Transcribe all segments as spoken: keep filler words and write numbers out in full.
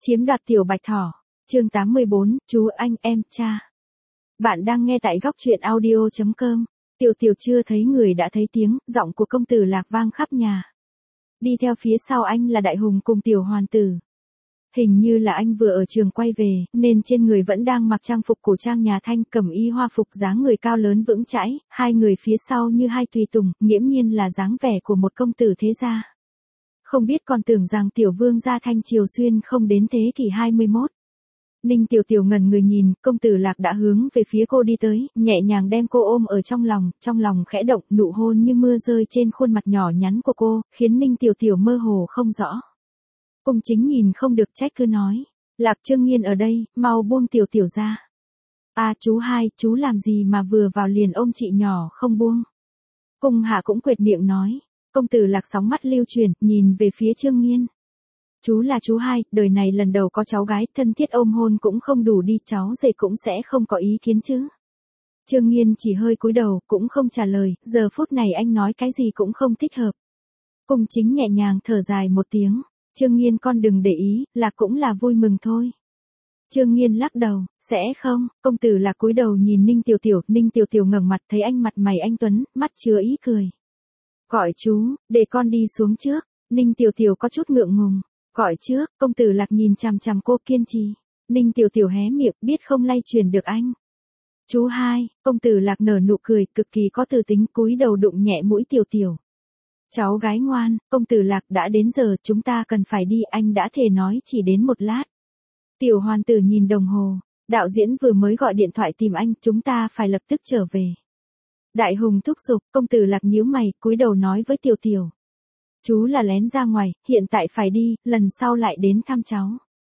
Chiếm đoạt tiểu bạch thỏ. Chương tám mươi bốn, chú anh em cha. Bạn đang nghe tại góc truyện audio chấm com. Tiểu tiểu chưa thấy người đã thấy tiếng, giọng của công tử Lạc vang khắp nhà. Đi theo phía sau anh là Đại Hùng cùng tiểu hoàn tử. Hình như là anh vừa ở trường quay về, nên trên người vẫn đang mặc trang phục cổ trang nhà Thanh, cẩm y hoa phục, dáng người cao lớn vững chãi, hai người phía sau như hai tùy tùng, nghiễm nhiên là dáng vẻ của một công tử thế gia. Không biết còn tưởng rằng tiểu vương gia Thanh Triều Xuyên không đến thế kỷ hai mươi mốt. Ninh Tiểu Tiểu ngẩn người nhìn, công tử Lạc đã hướng về phía cô đi tới, nhẹ nhàng đem cô ôm ở trong lòng, trong lòng khẽ động, nụ hôn như mưa rơi trên khuôn mặt nhỏ nhắn của cô, khiến Ninh Tiểu Tiểu mơ hồ không rõ. Cung Chính nhìn không được trách cứ nói, Lạc Trương Nghiên ở đây, mau buông Tiểu Tiểu ra. À chú hai, chú làm gì mà vừa vào liền ôm chị nhỏ không buông. Cung Hạ cũng quệt miệng nói, công tử Lạc sóng mắt lưu chuyển, nhìn về phía Trương Nghiên. Chú là chú hai, đời này lần đầu có cháu gái, thân thiết ôm hôn cũng không đủ đi, cháu rể cũng sẽ không có ý kiến chứ. Trương Nghiên chỉ hơi cúi đầu, cũng không trả lời, giờ phút này anh nói cái gì cũng không thích hợp. Cung Chính nhẹ nhàng thở dài một tiếng, Trương Nghiên con đừng để ý, Lạc cũng là vui mừng thôi. Trương Nghiên lắc đầu, sẽ không, công tử Lạc cúi đầu nhìn Ninh Tiểu Tiểu, Ninh Tiểu Tiểu ngẩng mặt thấy anh mặt mày anh tuấn, mắt chứa ý cười. Gọi chú, để con đi xuống trước, Ninh Tiểu Tiểu có chút ngượng ngùng. Gọi trước, công tử Lạc nhìn chằm chằm cô kiên trì. Ninh Tiểu Tiểu hé miệng, biết không lay truyền được anh. Chú hai, công tử Lạc nở nụ cười, cực kỳ có tư tính, cúi đầu đụng nhẹ mũi Tiểu Tiểu. Cháu gái ngoan, công tử Lạc đã đến giờ, chúng ta cần phải đi, anh đã thề nói chỉ đến một lát. Tiểu hoàn tử nhìn đồng hồ, đạo diễn vừa mới gọi điện thoại tìm anh, chúng ta phải lập tức trở về. Đại Hùng thúc giục, công tử Lạc nhíu mày, cúi đầu nói với Tiểu Tiểu. Chú là lén ra ngoài, hiện tại phải đi, lần sau lại đến thăm cháu.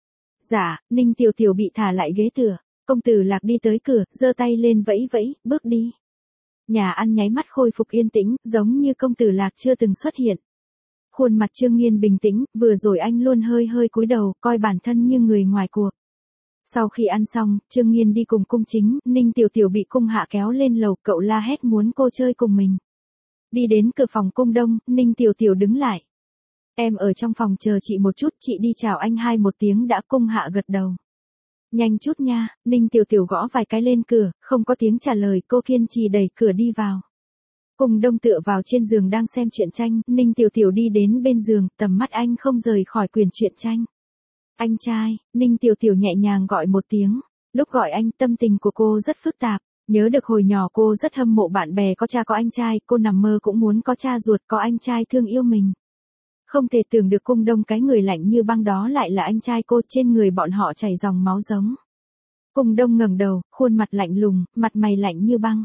Dạ, Ninh Tiểu Tiểu bị thả lại ghế tựa, công tử Lạc đi tới cửa, giơ tay lên vẫy vẫy, bước đi. Nhà ăn nháy mắt khôi phục yên tĩnh, giống như công tử Lạc chưa từng xuất hiện. Khuôn mặt Trương Nghiên bình tĩnh, vừa rồi anh luôn hơi hơi cúi đầu, coi bản thân như người ngoài cuộc. Sau khi ăn xong, Trương Nghiên đi cùng Cung Chính, Ninh Tiểu Tiểu bị Cung Hạ kéo lên lầu, cậu la hét muốn cô chơi cùng mình. Đi đến cửa phòng Cung Đông, Ninh Tiểu Tiểu đứng lại. Em ở trong phòng chờ chị một chút, chị đi chào anh hai một tiếng đã. Cung Hạ gật đầu. Nhanh chút nha, Ninh Tiểu Tiểu gõ vài cái lên cửa, không có tiếng trả lời, cô kiên trì đẩy cửa đi vào. Cung Đông tựa vào trên giường đang xem truyện tranh, Ninh Tiểu Tiểu đi đến bên giường, tầm mắt anh không rời khỏi quyển truyện tranh. Anh trai, Ninh Tiểu Tiểu nhẹ nhàng gọi một tiếng. Lúc gọi anh, tâm tình của cô rất phức tạp. Nhớ được hồi nhỏ cô rất hâm mộ bạn bè có cha có anh trai, cô nằm mơ cũng muốn có cha ruột, có anh trai thương yêu mình. Không thể tưởng được Cung Đông cái người lạnh như băng đó lại là anh trai cô, trên người bọn họ chảy dòng máu giống. Cung Đông ngẩng đầu, khuôn mặt lạnh lùng, mặt mày lạnh như băng.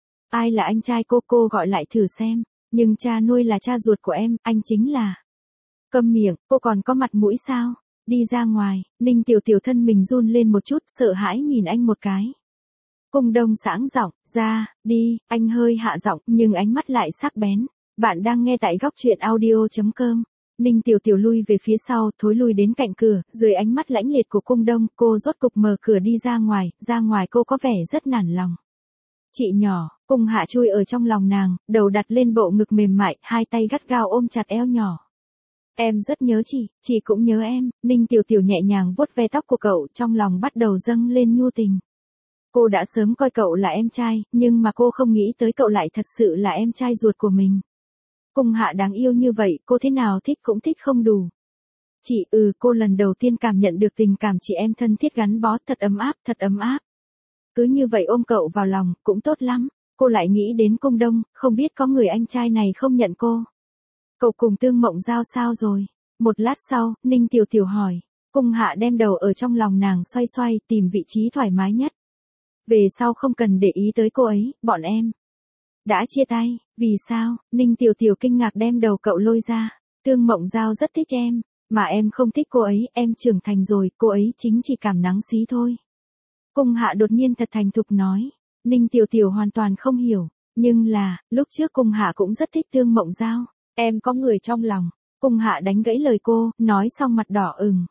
Ai là anh trai cô, cô gọi lại thử xem, nhưng cha nuôi là cha ruột của em, anh chính là. Câm miệng, cô còn có mặt mũi sao? Đi ra ngoài, Ninh Tiểu Tiểu thân mình run lên một chút, sợ hãi nhìn anh một cái. Cung Đông sãng giọng, ra, đi, anh hơi hạ giọng, nhưng ánh mắt lại sắc bén. Bạn đang nghe tại góc truyện audio chấm com. Ninh Tiểu Tiểu lui về phía sau, thối lui đến cạnh cửa, dưới ánh mắt lãnh liệt của Cung Đông, cô rốt cục mở cửa đi ra ngoài, ra ngoài cô có vẻ rất nản lòng. Chị nhỏ, Cung Hạ chui ở trong lòng nàng, đầu đặt lên bộ ngực mềm mại, hai tay gắt gao ôm chặt eo nhỏ. Em rất nhớ chị, chị cũng nhớ em. Ninh Tiểu Tiểu nhẹ nhàng vuốt ve tóc của cậu, trong lòng bắt đầu dâng lên nhu tình. Cô đã sớm coi cậu là em trai, nhưng mà cô không nghĩ tới cậu lại thật sự là em trai ruột của mình. Cung Hạ đáng yêu như vậy, cô thế nào thích cũng thích không đủ. Chị, ừ, cô lần đầu tiên cảm nhận được tình cảm chị em thân thiết gắn bó, thật ấm áp, thật ấm áp. Cứ như vậy ôm cậu vào lòng, cũng tốt lắm. Cô lại nghĩ đến Cung Đông, không biết có người anh trai này không nhận cô. Cậu cùng Tương Mộng Giao sao rồi? Một lát sau, Ninh Tiểu Tiểu hỏi. Cung Hạ đem đầu ở trong lòng nàng xoay xoay, tìm vị trí thoải mái nhất. Về sau không cần để ý tới cô ấy, bọn em đã chia tay. Vì sao? Ninh Tiểu Tiểu kinh ngạc đem đầu cậu lôi ra. Tương Mộng Giao rất thích em, mà em không thích cô ấy, em trưởng thành rồi, cô ấy chính chỉ cảm nắng xí thôi. Cung Hạ đột nhiên thật thành thục nói. Ninh Tiểu Tiểu hoàn toàn không hiểu, nhưng là, lúc trước Cung Hạ cũng rất thích Tương Mộng Giao. Em có người trong lòng. Cung Hạ đánh gãy lời cô, nói xong mặt đỏ ửng.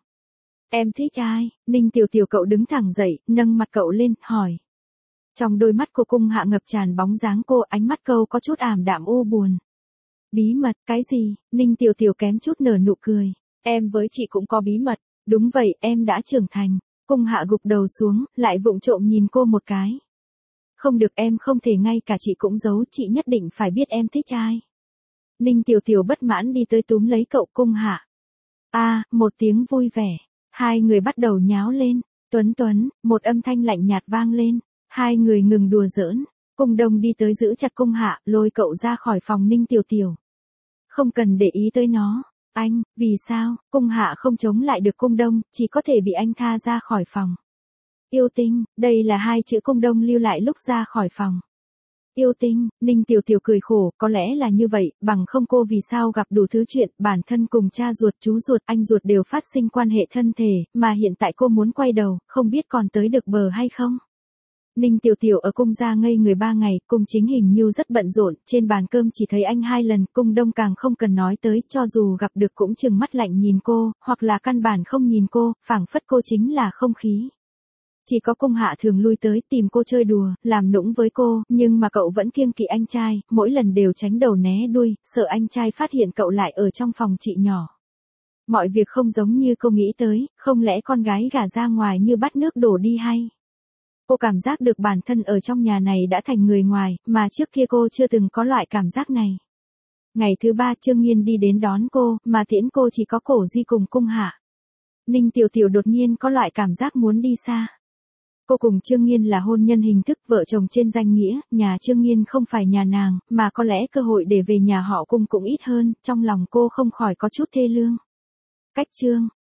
Em thích ai? Ninh Tiểu Tiểu cậu đứng thẳng dậy, nâng mặt cậu lên, hỏi. Trong đôi mắt của Cung Hạ ngập tràn bóng dáng cô, ánh mắt câu có chút ảm đạm u buồn. Bí mật, cái gì? Ninh Tiểu Tiểu kém chút nở nụ cười. Em với chị cũng có bí mật, Đúng vậy, em đã trưởng thành. Cung Hạ gục đầu xuống, lại vụng trộm nhìn cô một cái. Không được, em không thể ngay cả chị cũng giấu, chị nhất định phải biết em thích ai. Ninh Tiểu Tiểu bất mãn đi tới túm lấy cậu Cung Hạ. A, à, một tiếng vui vẻ. Hai người bắt đầu nháo lên. Tuấn Tuấn, một âm thanh lạnh nhạt vang lên. Hai người ngừng đùa giỡn. Cung Đông đi tới giữ chặt Cung Hạ, lôi cậu ra khỏi phòng Ninh Tiểu Tiểu. Không cần để ý tới nó. Anh, vì sao? Cung Hạ không chống lại được Cung Đông, chỉ có thể bị anh tha ra khỏi phòng. Yêu tinh, đây là hai chữ Cung Đông lưu lại lúc ra khỏi phòng. Yêu tinh, Ninh Tiểu Tiểu cười khổ, có lẽ là như vậy, bằng không cô vì sao gặp đủ thứ chuyện, bản thân cùng cha ruột, chú ruột, anh ruột đều phát sinh quan hệ thân thể, mà hiện tại cô muốn quay đầu, không biết còn tới được bờ hay không. Ninh Tiểu Tiểu ở cung gia ngây người ba ngày, cung chính hình như rất bận rộn, trên bàn cơm chỉ thấy anh hai lần, Cung Đông càng không cần nói tới, cho dù gặp được cũng chừng mắt lạnh nhìn cô, hoặc là căn bản không nhìn cô, phảng phất cô chính là không khí. Chỉ có Cung Hạ thường lui tới tìm cô chơi đùa, làm nũng với cô, nhưng mà cậu vẫn kiêng kỵ anh trai, mỗi lần đều tránh đầu né đuôi, sợ anh trai phát hiện cậu lại ở trong phòng chị nhỏ. Mọi việc không giống như cô nghĩ tới, không lẽ con gái gả ra ngoài như bắt nước đổ đi hay? Cô cảm giác được bản thân ở trong nhà này đã thành người ngoài, mà trước kia cô chưa từng có loại cảm giác này. Ngày thứ ba Trương Nghiên đi đến đón cô, mà tiễn cô chỉ có Cổ Di cùng Cung Hạ. Ninh Tiểu Tiểu đột nhiên có loại cảm giác muốn đi xa. Cô cùng Trương Nghiên là hôn nhân hình thức vợ chồng trên danh nghĩa, nhà Trương Nghiên không phải nhà nàng, mà có lẽ cơ hội để về nhà họ Cung cũng ít hơn, trong lòng cô không khỏi có chút thê lương. Cách Trương